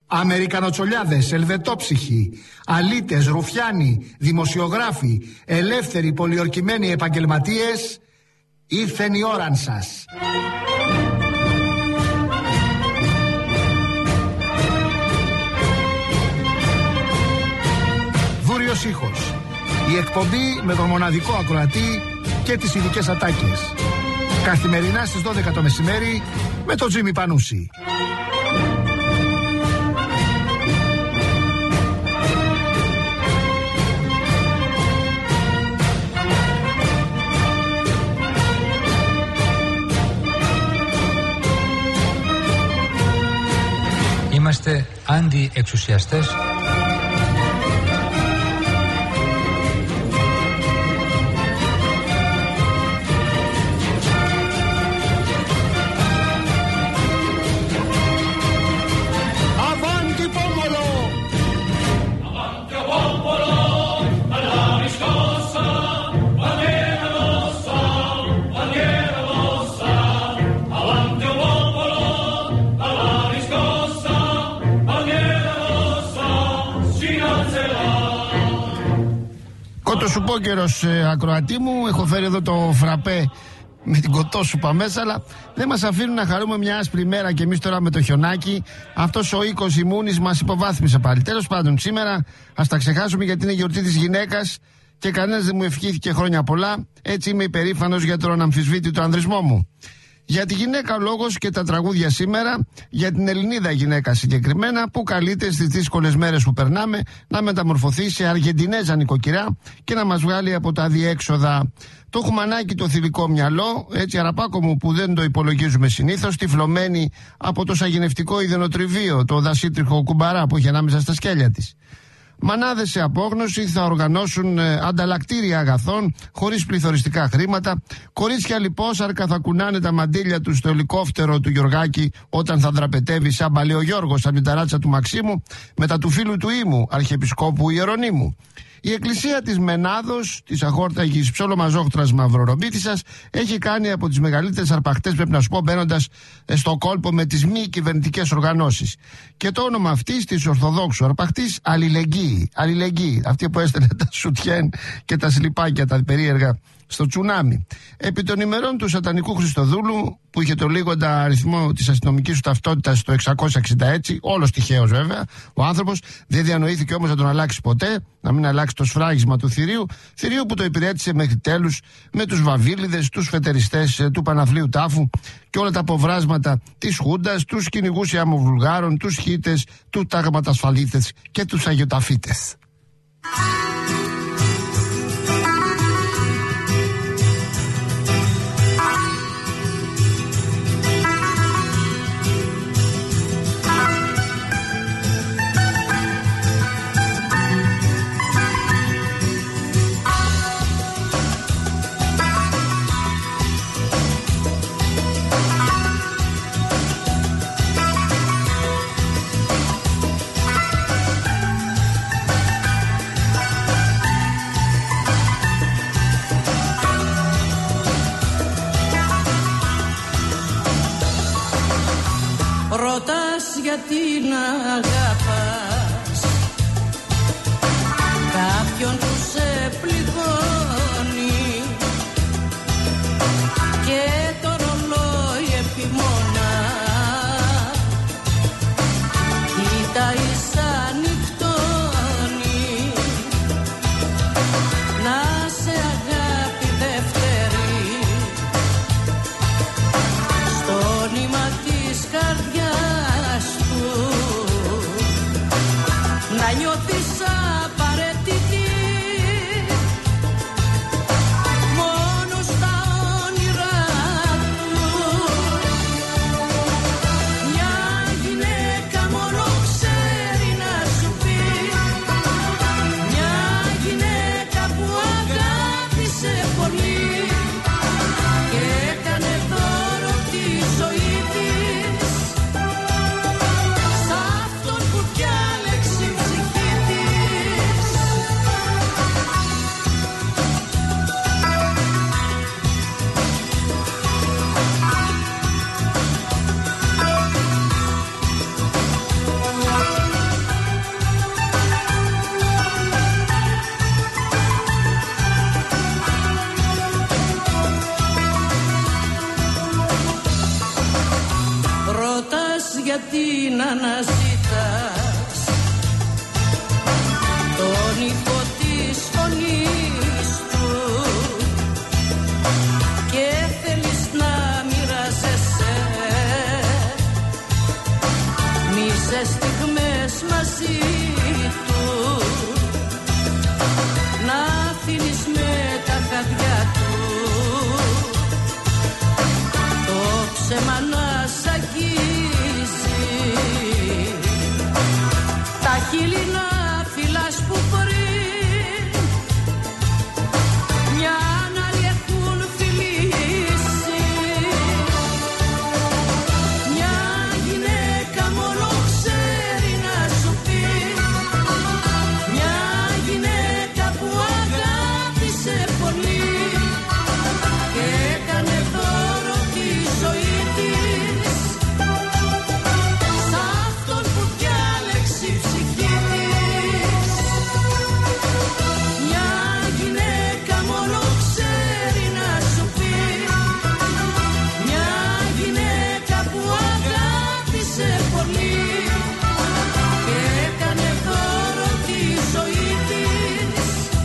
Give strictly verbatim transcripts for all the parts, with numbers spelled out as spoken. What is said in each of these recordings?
Αμερικανοτσολιάδες, ελβετόψυχοι, αλήτες, ρουφιάνοι, δημοσιογράφοι, ελεύθεροι πολιορκημένοι επαγγελματίες, ήρθεν η ώραν σας. Βούριος ήχος. Η εκπομπή με τον μοναδικό ακροατή και τις ειδικές ατάκες. Καθημερινά στις δώδεκα το μεσημέρι με τον Τζίμι Πανούση. Είμαστε αντιεξουσιαστές. Κότος ε, ακροατή μου, έχω φέρει εδώ το φραπέ με την κοτόσουπα μέσα, αλλά δεν μας αφήνουν να χαρούμε μια άσπρη μέρα και εμείς τώρα με το χιονάκι. Αυτός ο οίκος ημούνης μας υποβάθμισε πάλι. Τέλος πάντων, σήμερα ας τα ξεχάσουμε γιατί είναι γιορτή της γυναίκας και κανένας δεν μου ευχήθηκε χρόνια πολλά. Έτσι είμαι υπερήφανος για τον αμφισβήτητο ανδρισμό μου. Για τη γυναίκα ο λόγος και τα τραγούδια σήμερα, για την Ελληνίδα γυναίκα συγκεκριμένα, που καλείται στις δύσκολες μέρες που περνάμε να μεταμορφωθεί σε Αργεντινέζα νοικοκυρά και να μας βγάλει από τα διέξοδα. Το χουμανάκι το θηλυκό μυαλό, έτσι αραπάκο μου που δεν το υπολογίζουμε συνήθως, τυφλωμένη από το σαγηνευτικό ιδενοτριβείο, το δασίτριχο κουμπαρά που έχει ανάμεσα στα σκέλια της. Μανάδες σε απόγνωση θα οργανώσουν ε, ανταλλακτήρια αγαθών χωρίς πληθωριστικά χρήματα. Κορίτσια λιπόσαρκα θα κουνάνε τα μαντήλια τους στο ελικόφτερο του Γιωργάκη όταν θα δραπετεύει σαν Παλαιογιώργος από την ταράτσα του Μαξίμου μετά του φίλου του Ήμου, Αρχιεπισκόπου Ιερονίμου. Η εκκλησία της Μενάδος, της αχόρταγης ψόλομαζόχτρας Μαυρορομπίτισσας, έχει κάνει από τις μεγαλύτερες αρπαχτές, πρέπει να σου πω, μπαίνοντας στο κόλπο με τις μη κυβερνητικές οργανώσεις. Και το όνομα αυτής της Ορθοδόξου αρπαχτής, Αλληλεγγύη. Αλληλεγγύη, αυτή που έστελνε τα σουτιέν και τα σλιπάκια τα περίεργα στο τσουνάμι. Επί των ημερών του σατανικού Χριστοδούλου, που είχε το λίγοντα αριθμό της αστυνομικής του ταυτότητας το εξακόσια εξήντα έξι, όλος τυχαίος βέβαια, ο άνθρωπος δεν διανοήθηκε όμως να τον αλλάξει ποτέ, να μην αλλάξει το σφράγισμα του θηρίου, θηρίου που το υπηρέτησε μέχρι τέλους με τους βαβίλιδες, τους φετεριστές του Παναυλίου Τάφου και όλα τα αποβράσματα της Χούντας, τους κυνηγούς Ιαμοβουλγάρων, τους χίτες, του τάγματασφαλίτες και τους αγιοταφίτες. Γιατί να αγαπάς κάποιον που σε πληγώνει και το ρολόι επιμονά κοίταει σαν νυχτώνει να σε αγάπη δεύτερη στο νήμα της καρδιάς να νιώθεις απαραίτητη μόνο στα όνειρά του. Μια γυναίκα μόνο ξέρει να σου πει, μια γυναίκα που αγάπησε πολύ και έκανε δώρο τη ζωή της σ' αυτόν που διάλεξε ψυχή της. μαζί του, να αφήνεις με τα χαδιά του το ψέμα να σ' αγγίζει, τα χείλη να φυλάς που πριν μια άλλη έχουν φιλήσει. Μια γυναίκα μόνο ξέρει να σου πει, μια γυναίκα που αγάπησε πολύ και έκανε δώρο τη ζωή της σ' αυτόν που διάλεξε η ψυχή της. Μια γυναίκα μόνο ξέρει να σου πει, μια γυναίκα που αγάπησε πολύ και έκανε δώρο τη ζωή της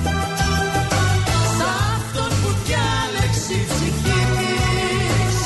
σ' αυτόν που διάλεξε η ψυχή της.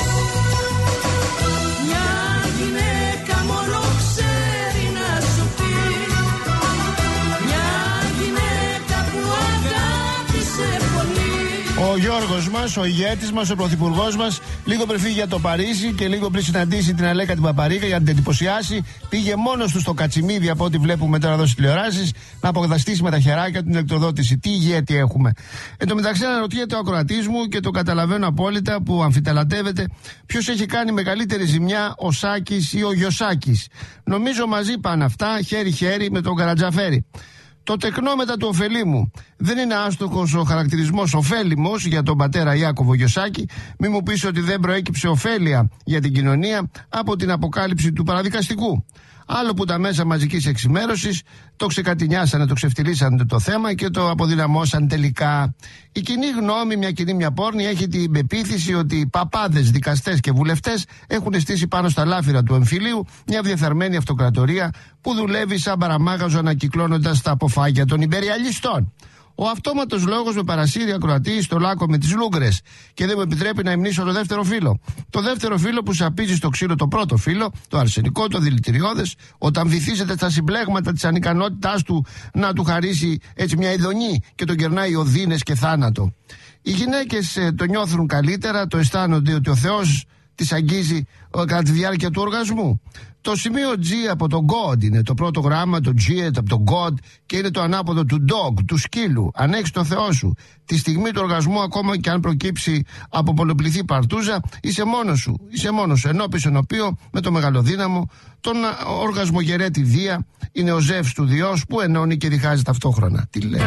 Μια γυναίκα μόνο ξέρει να σου πει, μια γυναίκα που αγάπησε πολύ. Ο Γιώργος μας, ο ηγέτης μας, ο πρωθυπουργός μας, λίγο πριν φύγει για το Παρίσι και λίγο πριν συναντήσει την Αλέκα την Παπαρίκα για να την εντυπωσιάσει, πήγε μόνος του στο Κατσιμίδι, από ό,τι βλέπουμε τώρα εδώ στις τηλεοράσεις, να αποκαταστήσει με τα χεράκια την ηλεκτροδότηση. Τι ηγέτη έχουμε. Εν τω μεταξύ, αναρωτιέται ο ακροατής μου και το καταλαβαίνω απόλυτα που αμφιταλαντεύεται, ποιος έχει κάνει μεγαλύτερη ζημιά, ο Σάκης ή ο Γιωσάκης. Νομίζω μαζί πάνε αυτά, χέρι-χέρι με τον Καρατζαφέρη. Το τεκνό μετά του ωφελήμου. Δεν είναι άστοχος ο χαρακτηρισμός ωφέλιμος για τον πατέρα Ιάκωβο Γιωσάκη. Μη μου πεις ότι δεν προέκυψε ωφέλεια για την κοινωνία από την αποκάλυψη του παραδικαστικού. Άλλο που τα μέσα μαζικής εξημέρωσης το ξεκατηνιάσανε, το ξεφτυλίσανε το θέμα και το αποδυναμώσαν τελικά. Η κοινή γνώμη, μια κοινή μια πόρνη, έχει την πεποίθηση ότι οι παπάδες, δικαστές και βουλευτές έχουν στήσει πάνω στα λάφυρα του εμφυλίου μια διεφθαρμένη αυτοκρατορία που δουλεύει σαν παραμάγαζο ανακυκλώνοντας τα αποφάγια των υπεριαλιστών. Ο αυτόματος λόγος με παρασύρει ακροατή στο λάκκο με τις λούγκρες και δεν μου επιτρέπει να υμνήσω το δεύτερο φύλλο. Το δεύτερο φύλλο που σαπίζει στο ξύλο το πρώτο φύλλο, το αρσενικό, το δηλητηριώδες, όταν βυθίζεται στα συμπλέγματα της ανικανότητάς του να του χαρίσει έτσι μια ειδονή και τον κερνάει οδύνες και θάνατο. Οι γυναίκες ε, το νιώθουν καλύτερα, το αισθάνονται ότι ο Θεός τις αγγίζει κατά τη διάρκεια του οργασμού. Το σημείο G από το God είναι το πρώτο γράμμα, το G από το God και είναι το ανάποδο του dog, του σκύλου. Αν έχεις το Θεό σου, τη στιγμή του οργασμού, ακόμα και αν προκύψει από πολλοπληθή παρτούζα, είσαι μόνος σου. Είσαι μόνος σου. Ενώπισον οποίο με το μεγαλοδύναμο, τον οργασμογερέτη Δία, είναι ο Ζεύς του Διός που ενώνει και διχάζει ταυτόχρονα. Τι λέει.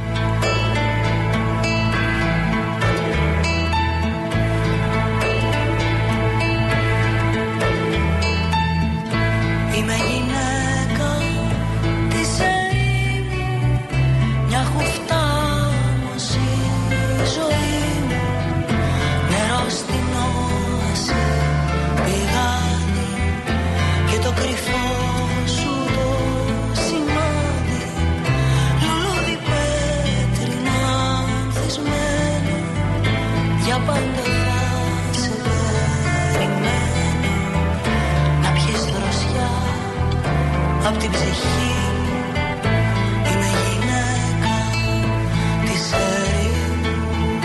Απ' την ψυχή είμαι γυναίκα της ερήμου.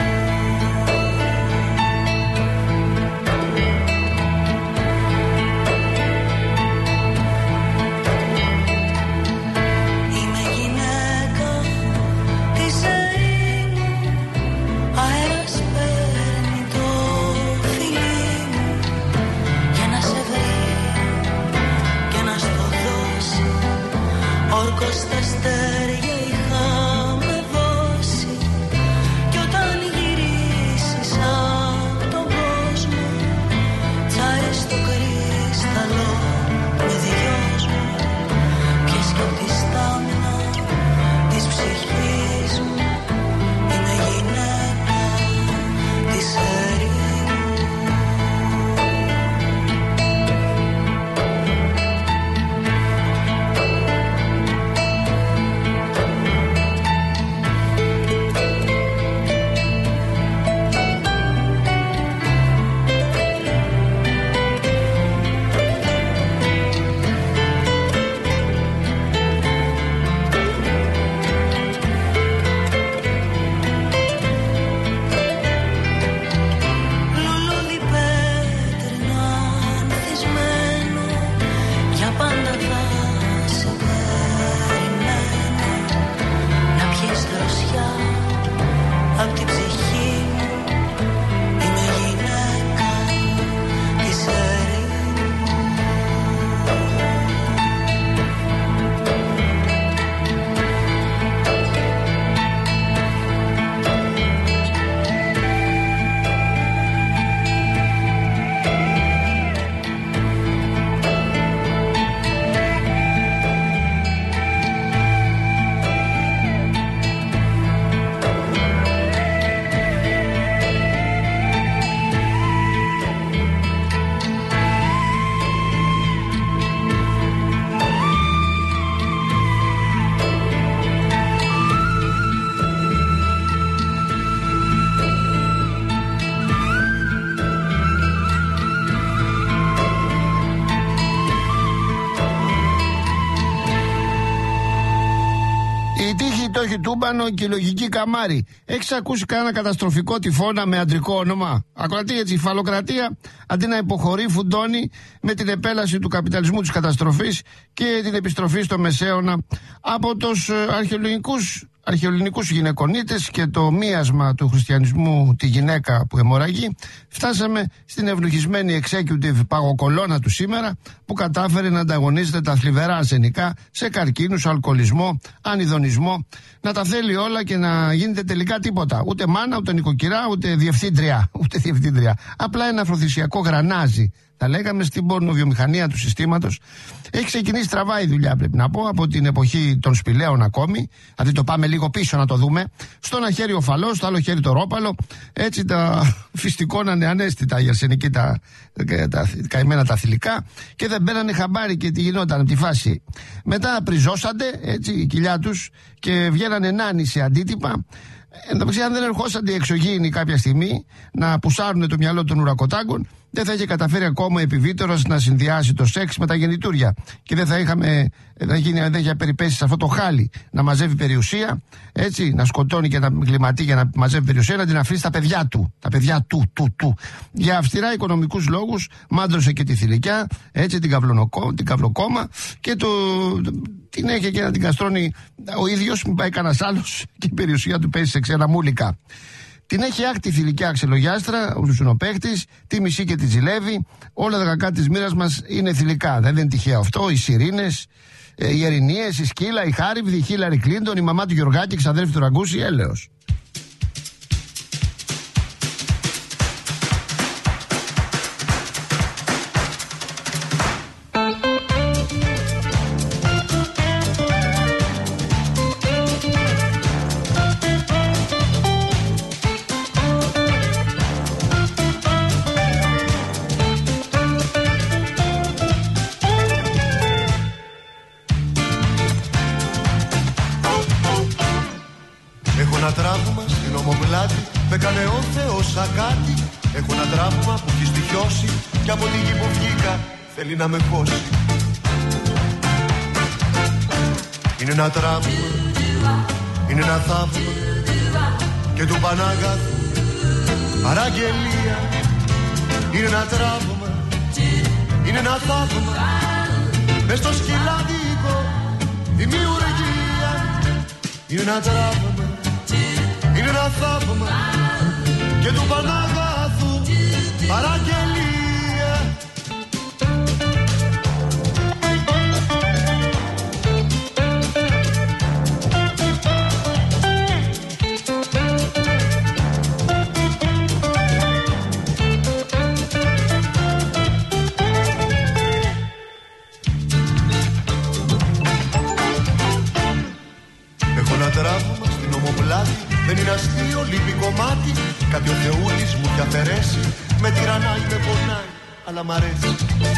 Είμαι γυναίκα της ερήμου, αέρας παίρνει το φιλί μου για να σε βρει και να στο δώσει. Όρκος στα αστέρια είχαμε δώσει κι όταν γυρίσεις απ' τον κόσμο τσάρι στο κρίσταλο με δυος μου πιες κι απ' τη στάμνα της ψυχής μου. Είμαι γυναίκα της ερήμου. το έχει τούμπανο και η λογική καμάρι. Έχεις ακούσει κανένα καταστροφικό τυφώνα με αντρικό όνομα? Ακολουθεί έτσι η φαλοκρατία, αντί να υποχωρεί, φουντώνει με την επέλαση του καπιταλισμού της καταστροφής και την επιστροφή στο Μεσαίωνα από τους αρχαιολογικούς αρχαιοελληνικούς γυναικονίτες και το μίασμα του χριστιανισμού τη γυναίκα που αιμορραγεί. Φτάσαμε στην ευλογισμένη executive παγοκολώνα του σήμερα, που κατάφερε να ανταγωνίζεται τα θλιβερά αρσενικά σε καρκίνους, αλκοολισμό, ανιδονισμό, να τα θέλει όλα και να γίνεται τελικά τίποτα. Ούτε μάνα, ούτε νοικοκυρά, ούτε διευθύντρια. Ούτε διευθύντρια. Απλά ένα αφροδισιακό γρανάζι, θα λέγαμε, στην πορνοβιομηχανία του συστήματος. Έχει ξεκινήσει στραβά η δουλειά, πρέπει να πω, από την εποχή των σπηλαίων ακόμη. Δηλαδή το πάμε λίγο πίσω να το δούμε. Στο ένα χέρι ο φαλός, στο άλλο χέρι το ρόπαλο. Έτσι τα φυστικώνανε ανέστητα οι αρσενικοί, τα, τα, τα καημένα τα θηλυκά, και δεν μπαίνανε χαμπάρι και τι γινόταν από τη φάση. Μετά πριζώσανται, έτσι, η κοιλιά τους, και βγαίνανε νάνοι σε αντίτυπα. Εν τω μεταξύ, αν δεν ερχόσαν οι εξωγήινοι κάποια στιγμή να πουσάρουν το μυαλό των ουρακοτάγκων, δεν θα είχε καταφέρει ακόμα επιβίτερος να συνδυάσει το σεξ με τα γεννητούρια. Και δεν θα είχαμε, δεν γίνει, δεν είχε περιπέσει σε αυτό το χάλι να μαζεύει περιουσία, έτσι, να σκοτώνει και να κλιματεί για να μαζεύει περιουσία, να την αφήσει στα παιδιά του. Τα παιδιά του, του, του. Για αυστηρά οικονομικούς λόγους, μάντρωσε και τη θηλυκιά, έτσι, την, την καυλοκόμα, και το, την έχει και να την καστρώνει ο ίδιος, μην πάει κανένας άλλος και η περιουσία του πέσει σε ξένα μούλικα. Την έχει άκτη θηλυκιά ξελογιάστρα, ο ζουνοπαίχτης, τη μισή και τη ζηλεύει. Όλα τα κακά της μοίρας μας είναι θηλυκά. Δεν είναι τυχαίο αυτό. Οι Σιρήνες, οι Ερηνίες, η Σκύλα, η Χάριβδη, η Χίλαρη Κλίντον, η μαμά του Γεωργάκη, η ξαδέρφη του Ραγκούση, έλεος. Έκανε ο Θεός ακάτι. Έχω ένα τραύμα που έχει στοιχειώσει, και από τη γη που βγήκα θέλει να με χώσει. Είναι ένα τραύμα, είναι ένα θαύμα, και του Πανάγαθου παραγγελία. Είναι ένα τραύμα, είναι ένα θαύμα, μες στο σκυλάδικο δημιουργία. Είναι ένα τραύμα, είναι ένα θαύμα, και του Πανάγαθου παραγγελία. Έχω ένα τραύμα στην ομοπλάτη. Δεν είναι αστείο, λείπει κομμάτι. Κάτι ο Θεούλης μου έχει αφαιρέσει. Με τυραννάει, με πονάει, αλλά μ' αρέσει.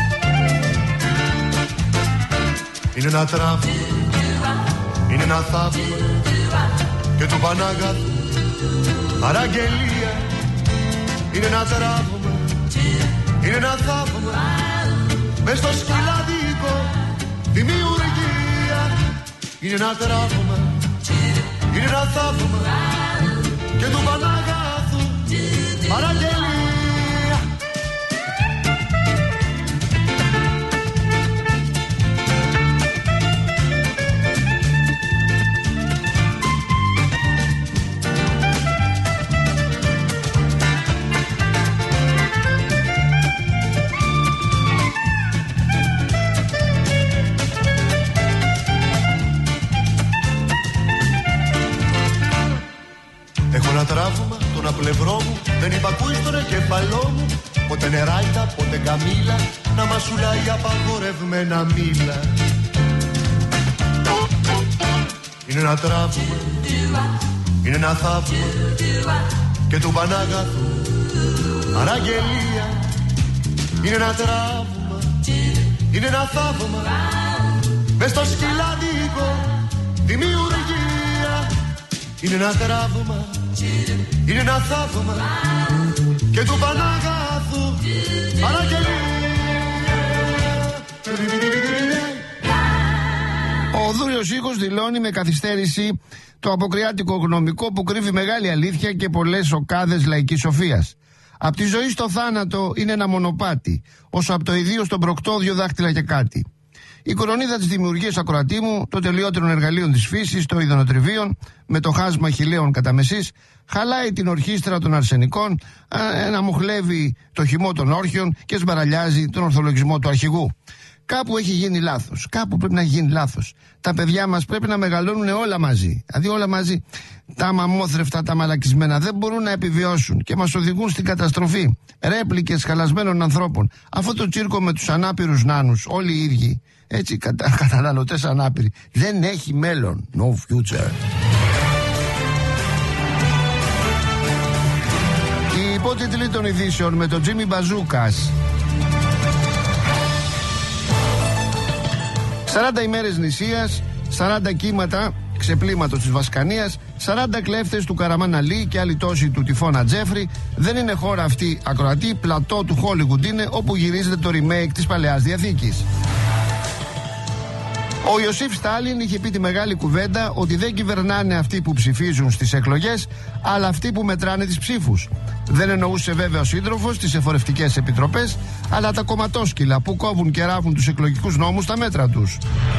Είναι ένα τραύμα, είναι ένα θαύμα, και του Πανάγαθου παραγγελία. Είναι ένα τραύμα, είναι ένα θαύμα, μες στο σκυλάδικο δημιουργία. Είναι ένα τραύμα, είναι ένα θαύμα, και του Πανάγαθου παραγγελία. Έχω ένα τραύμα, τον απλευρό μου δεν υπακούει στον εγκεφαλό μου. Πότε νεράιτα, πότε καμήλα, να μασουλάει απαγορευμένα μήλα. Είναι ένα τραύμα, είναι ένα θαύμα, και του Πανάγαθου παραγγελία. Είναι ένα τραύμα, είναι ένα θαύμα, μες στο σκυλάδικο δημιουργία. Είναι ένα τραύμα, είναι ένα θαύμα, και του Πανάγαθου παραγγελία. Ο Δούριος Οίκος δηλώνει με καθυστέρηση το αποκριάτικο γνωμικό που κρύβει μεγάλη αλήθεια και πολλές οκάδες λαϊκής σοφίας. Απ' τη ζωή στο θάνατο είναι ένα μονοπάτι, όσο από το ιδίο στον προκτό δύο δάχτυλα και κάτι. Η κορονίδα της δημιουργίας ακροατήμου, των τελειότερων εργαλείων της φύσης, των ειδονοτριβίων, με το χάσμα χιλίων κατά μεσής, χαλάει την ορχήστρα των αρσενικών, αναμοχλεύει το χυμό των όρχιων και σμπαραλιάζει τον ορθολογισμό του αρχηγού. Κάπου έχει γίνει λάθος. Κάπου πρέπει να γίνει λάθος. Τα παιδιά μας πρέπει να μεγαλώνουν όλα μαζί. Δηλαδή όλα μαζί. Τα μαμόθρευτα, τα μαλακισμένα δεν μπορούν να επιβιώσουν και μας οδηγούν στην καταστροφή. Ρέπλικες χαλασμένων ανθρώπων. Αυτό το τσίρκο με τους ανάπηρους νάνους, όλοι οι ίδιοι, έτσι, κατα, καταναλωτές ανάπηροι, δεν έχει μέλλον. No future. Οι υπότιτλοι των ειδήσεων με τον Τζίμι Μπαζούκας. σαράντα ημέρες νησίας, σαράντα κύματα ξεπλήματος της Βασκανίας, σαράντα κλέφτες του Καραμάν Αλή και άλλοι τόσοι του Τυφώνα Τζέφρι. Δεν είναι χώρα αυτή ακροατή, πλατό του Χόλιγουντ είναι, όπου γυρίζεται το remake της Παλαιάς Διαθήκης. Ο Ιωσήφ Στάλιν είχε πει τη μεγάλη κουβέντα ότι δεν κυβερνάνε αυτοί που ψηφίζουν στις εκλογές, αλλά αυτοί που μετράνε τις ψήφους. Δεν εννοούσε βέβαια ο σύντροφος τις εφορευτικές επιτροπές, αλλά τα κομματόσκυλα που κόβουν και ράβουν τους εκλογικούς νόμους στα μέτρα τους.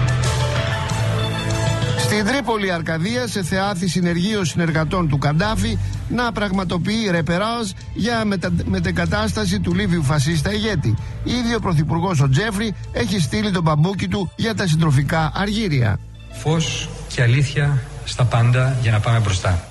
Στην Τρίπολη Αρκαδία, σε θεάθη συνεργείο συνεργατών του Καντάφη, να πραγματοποιεί ρεπεράζ για μετα... μετεγκατάσταση του Λίβιου φασίστα ηγέτη. Ήδη ο πρωθυπουργός ο Τζέφρι έχει στείλει τον μπαμπούκι του για τα συντροφικά αργύρια. Φως και αλήθεια στα πάντα για να πάμε μπροστά. Α,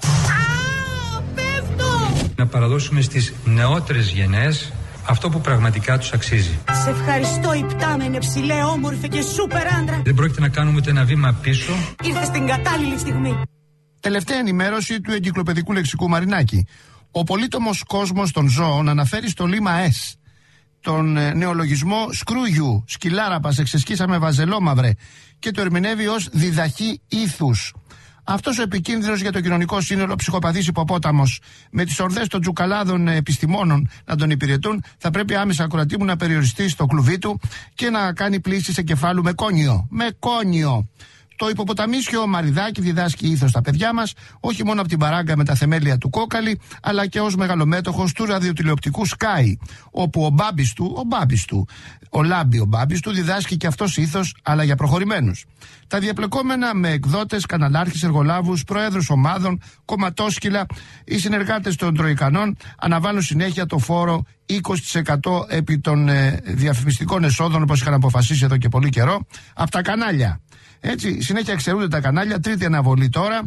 πέφτω! Να παραδώσουμε στις νεότερες γενναίες αυτό που πραγματικά τους αξίζει. Σε ευχαριστώ, υπτάμενε ψηλέ, όμορφε και σούπερ άντρα. Δεν πρόκειται να κάνουμε ούτε ένα βήμα πίσω. Ήρθε στην κατάλληλη στιγμή. Τελευταία ενημέρωση του εγκυκλοπαιδικού λεξικού Μαρινάκη. Ο πολύτομος κόσμος των ζώων αναφέρει στο λίμα S τον ε, νεολογισμό σκρούγιου, σκυλάραπας, εξεσκίσαμε βαζελόμαυρε, και το ερμηνεύει ως διδαχή ήθους. Αυτός ο επικίνδυνος για το κοινωνικό σύνολο ψυχοπαθής υποπόταμος, με τις ορδές των τζουκαλάδων επιστημόνων να τον υπηρετούν, θα πρέπει άμεσα ακροατήμου να περιοριστεί στο κλουβί του και να κάνει πλήση σε κεφάλου με κόνιο. Με κόνιο. Το υποποταμίσιο Μαριδάκι διδάσκει ήθος στα παιδιά μας, όχι μόνο από την παράγκα με τα θεμέλια του Κόκαλη, αλλά και ως μεγαλομέτωχος του ραδιοτηλεοπτικού Sky, όπου ο μπάμπης του, ο μπάμπης του, ο Λάμπη ο μπάμπης του, διδάσκει και αυτός ήθος, αλλά για προχωρημένους. Τα διαπλεκόμενα με εκδότες, καναλάρχες, εργολάβους, προέδρους ομάδων, κομματόσκυλα, οι συνεργάτες των Τροϊκανών αναβάλουν συνέχεια το φόρο είκοσι τοις εκατό επί των ε, διαφημιστικών εσόδων, όπως είχαν αποφασίσει εδώ και πολύ καιρό, από τα κανάλια. Έτσι, συνέχεια εξαιρούνται τα κανάλια, τρίτη αναβολή τώρα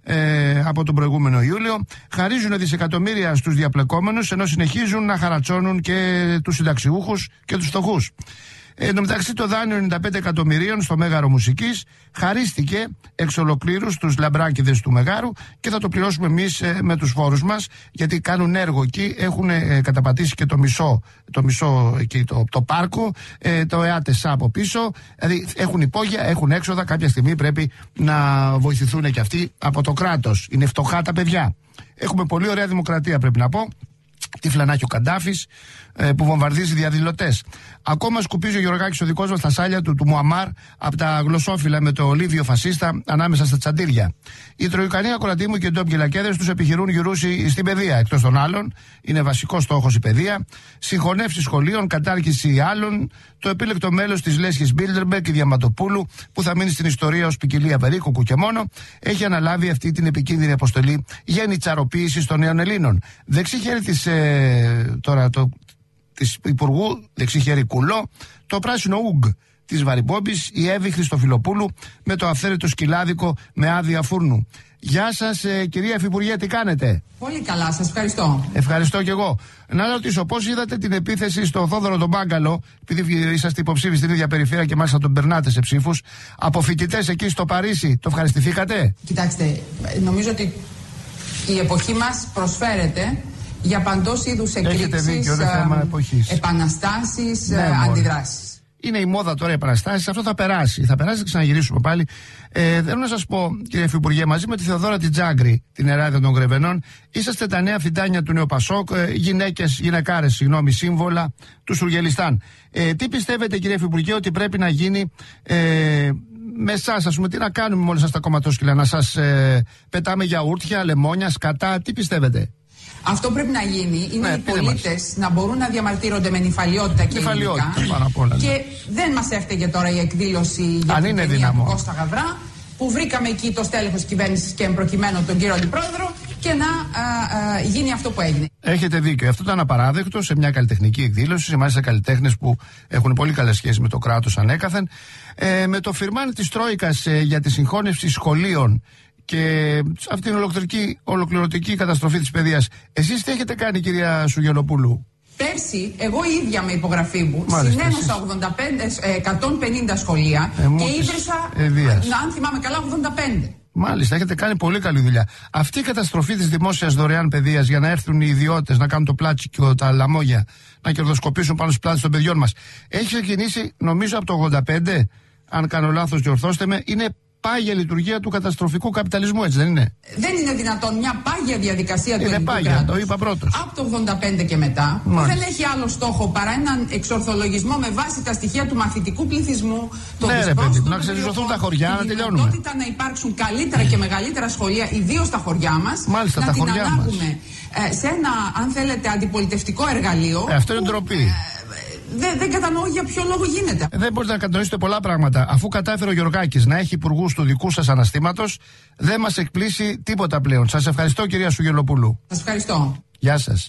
ε, από τον προηγούμενο Ιούλιο. Χαρίζουν δισεκατομμύρια στους διαπλεκόμενους, ενώ συνεχίζουν να χαρατσώνουν και τους συνταξιούχους και τους φτωχούς. Εν τω μεταξύ, το δάνειο ενενήντα πέντε εκατομμυρίων στο Μέγαρο Μουσικής χαρίστηκε εξ ολοκλήρου στους λαμπράκηδες του Μεγάρου και θα το πληρώσουμε εμείς ε, με τους φόρους μας, γιατί κάνουν έργο εκεί, έχουν ε, καταπατήσει και το μισό, το μισό εκεί, το, το πάρκο, ε, το ΕΑΤΕΣΑ από πίσω, δηλαδή έχουν υπόγεια, έχουν έξοδα, κάποια στιγμή πρέπει να βοηθηθούν και αυτοί από το κράτος. Είναι φτωχά τα παιδιά. Έχουμε πολύ ωραία δημοκρατία, πρέπει να πω. Τι φλανάκι ο Καντάφης ε, που βομβαρδίζει διαδηλωτές. Ακόμα σκουπίζει ο Γεωργάκης ο δικός μας τα σάλια του, του Μουαμάρ από τα γλωσσόφυλλα με το Λίβιο φασίστα ανάμεσα στα τσαντήρια. Οι Τροϊκανοί ακροατήμου και οι ντόπιοι λακέδες τους επιχειρούν γυρούση στην παιδεία. Εκτός των άλλων, είναι βασικό στόχος η παιδεία. Συγχωνεύσεις σχολείων, κατάργηση άλλων. Το επίλεκτο μέλος της Λέσχης Μπίλτερμπεκ, η Διαματοπούλου, που θα μείνει στην ιστορία ως ποικιλία περίκοκου και μόνο, έχει αναλάβει αυτή την επικίνδυνη αποστολή γενιτσαροποίησης των νέων Ελλήνων. Δεξί χέρι της, ε, τώρα, το, της Υπουργού, δεξί χέρι Κουλό, το πράσινο Ουγγ της Βαρυμπόμπης, η Εύη Χριστοφιλοπούλου με το αυθαίρετο σκυλάδικο με άδεια φούρνου. Γεια σας, ε, κυρία Υφυπουργέ, τι κάνετε? Πολύ καλά, σας ευχαριστώ. Ευχαριστώ κι εγώ. Να ρωτήσω, πώς είδατε την επίθεση στο Θόδωρο τον Μπάγκαλο, επειδή είσαστε υποψήφοι στην ίδια περιφέρεια και μάλιστα τον περνάτε σε ψήφους, από φοιτητές εκεί στο Παρίσι, το ευχαριστηθήκατε? Κοιτάξτε, νομίζω ότι η εποχή μας προσφέρεται για παντός είδους εκρήξεις, επαναστάσεις, ναι, αντιδράσεις. Είναι η μόδα τώρα οι επαναστάσεις, αυτό θα περάσει. Θα περάσει, θα ξαναγυρίσουμε πάλι. Ε, θέλω να σας πω, κύριε Υφυπουργέ, μαζί με τη Θεοδόρα Τιτζάγκρη, την Εράδια των Γρεβενών, είσαστε τα νέα φιντάνια του Νέου Πασόκ, ε, γυναίκες, γυναικάρες, συγγνώμη, σύμβολα του Σουργελιστάν. Ε, τι πιστεύετε, κύριε Υφυπουργέ, ότι πρέπει να γίνει ε, με εσάς, ας πούμε, τι να κάνουμε με όλα σας τα κομματόσκυλα, να σας ε, πετάμε γιαούρτια, λεμόνια, σκατά, τι πιστεύετε? Αυτό πρέπει να γίνει. Είναι ναι, οι πολίτες να μπορούν να διαμαρτύρονται με νυφαλιότητα και νυφαλιότητα, πάνω απ' όλα. Και δεν μας έφταιγε τώρα η εκδήλωση για αν την είναι ταινία δυναμό. του Κώστα Γαβρά, που βρήκαμε εκεί το στέλεχος της κυβέρνησης και προκειμένου τον κύριο Αντιπρόεδρο και να α, α, γίνει αυτό που έγινε. Έχετε δίκιο. Αυτό ήταν απαράδεκτο σε μια καλλιτεχνική εκδήλωση, σε μάλιστα καλλιτέχνες που έχουν πολύ καλές σχέσεις με το κράτος ανέκαθεν. Ε, με το φιρμάνι της Τρόικας ε, για τη συγχώνευση σχολείων και αυτήν την ολοκληρωτική, ολοκληρωτική καταστροφή της παιδείας. Εσείς τι έχετε κάνει, κυρία Σουγελοπούλου? Πέρσι, εγώ ίδια με υπογραφή μου Μάλιστα, συνένωσα ογδόντα πέντε, εκατόν πενήντα σχολεία ε, και ίδρυσα, αν θυμάμαι καλά, ογδόντα πέντε. Μάλιστα, έχετε κάνει πολύ καλή δουλειά. Αυτή η καταστροφή της δημόσιας δωρεάν παιδείας για να έρθουν οι ιδιώτες να κάνουν το πλάτσικο, τα λαμόγια, να κερδοσκοπήσουν πάνω στις πλάτες των παιδιών μας, έχει ξεκινήσει νομίζω από το ογδόντα πέντε, αν κάνω λάθος διορθώστε με, είναι πάγια λειτουργία του καταστροφικού καπιταλισμού, έτσι δεν είναι? Δεν είναι δυνατόν μια πάγια διαδικασία του ελληνικού κράτους. Είναι πάγια, το είπα πρώτος. Από το ογδόντα πέντε και μετά, που δεν έχει άλλο στόχο παρά έναν εξορθολογισμό με βάση τα στοιχεία του μαθητικού πληθυσμού, το ναι, ρε παιδί, να ξεριζωθούν τα χωριά, να τελειώνουμε. Τη δυνατότητα να υπάρξουν καλύτερα και μεγαλύτερα σχολεία, ιδίως στα χωριά μας. Μάλιστα, να τα την χωριά ανάγουμε ε, σε ένα, αν θέλετε, αντιπολιτευτικό εργαλείο. Ε, αυτό είναι ντροπή. Ε, Δεν, δεν κατανοώ για ποιο λόγο γίνεται. Δεν μπορείτε να κατανοήσετε πολλά πράγματα. Αφού κατάφερε ο Γιωργάκης να έχει υπουργούς του δικού σας αναστήματος, δεν μας εκπλήσει τίποτα πλέον. Σας ευχαριστώ, κυρία Σουγελοπούλου. Σας ευχαριστώ. Γεια σας.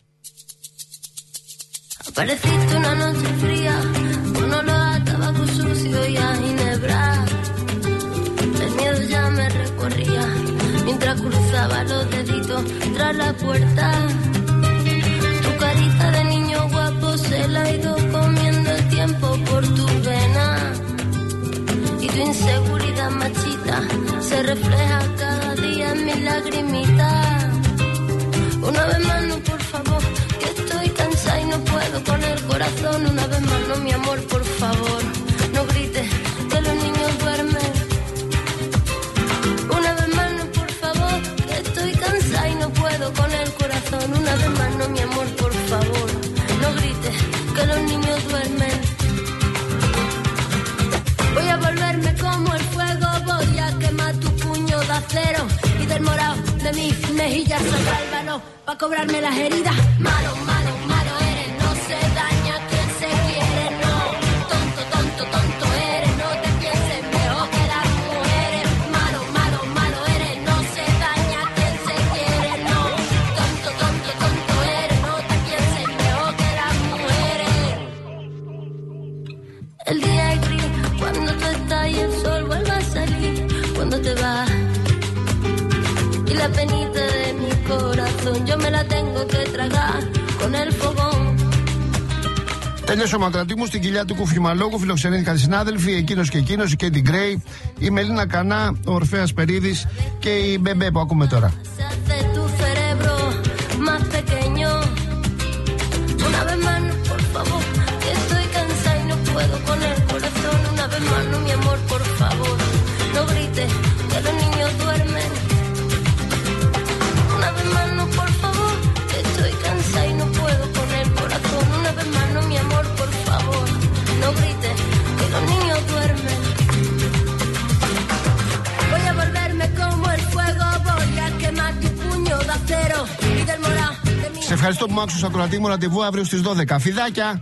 Apareciste una noche fría, con olor a tabaco sucio y a ginebra. El miedo ya me recorría, mientras cruzaba los deditos tras la puerta. Tu carita de niño guapo se la ha ido comiendo el tiempo por tu vena. Y tu inseguridad machita se refleja cada día en mis lagrimitas. Una vez más no, por favor, que estoy cansada y no puedo con el corazón. Una vez más no, mi amor, por favor, no grites que los niños duermen. Una vez más no, por favor, que estoy cansada y no puedo con el corazón. Una vez más no, mi amor, por favor, no grites que los niños duermen. Voy a volverme como el fuego, voy a quemar tu puño de acero y del morado de mis mejillas saldrá el valor pa' cobrarme las heridas. Malo, malo, malo eres, no se daña quien se quiere, no. Tonto, tonto, tonto eres, no te pienses mejor que las mujeres. Malo, malo, malo eres, no se daña quien se quiere, no. Tonto, tonto, tonto eres, no te pienses mejor que las mujeres. El día es gris cuando tú estás y el sol vuelve a salir, cuando te vas. Y la penita de mi corazón yo me la tengo que tragar con el fogón. Τέλειωσε ο Μακρατή μου στην κοιλιά του Κουφιμαλόγου. Φιλοξενήθηκαν συνάδελφοι, εκείνος και εκείνος, η Κέντι Γκρέι, η Μελίνα Κανά, ο Ορφέας Περίδης και η Μπεμπέ που ακούμε τώρα. Σε ευχαριστώ που μ' άκουσες, ακροατή μου. Ραντεβού αύριο στις δώδεκα. Φιδάκια!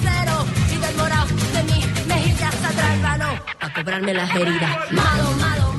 Cobrarme las heridas. Malo, malo.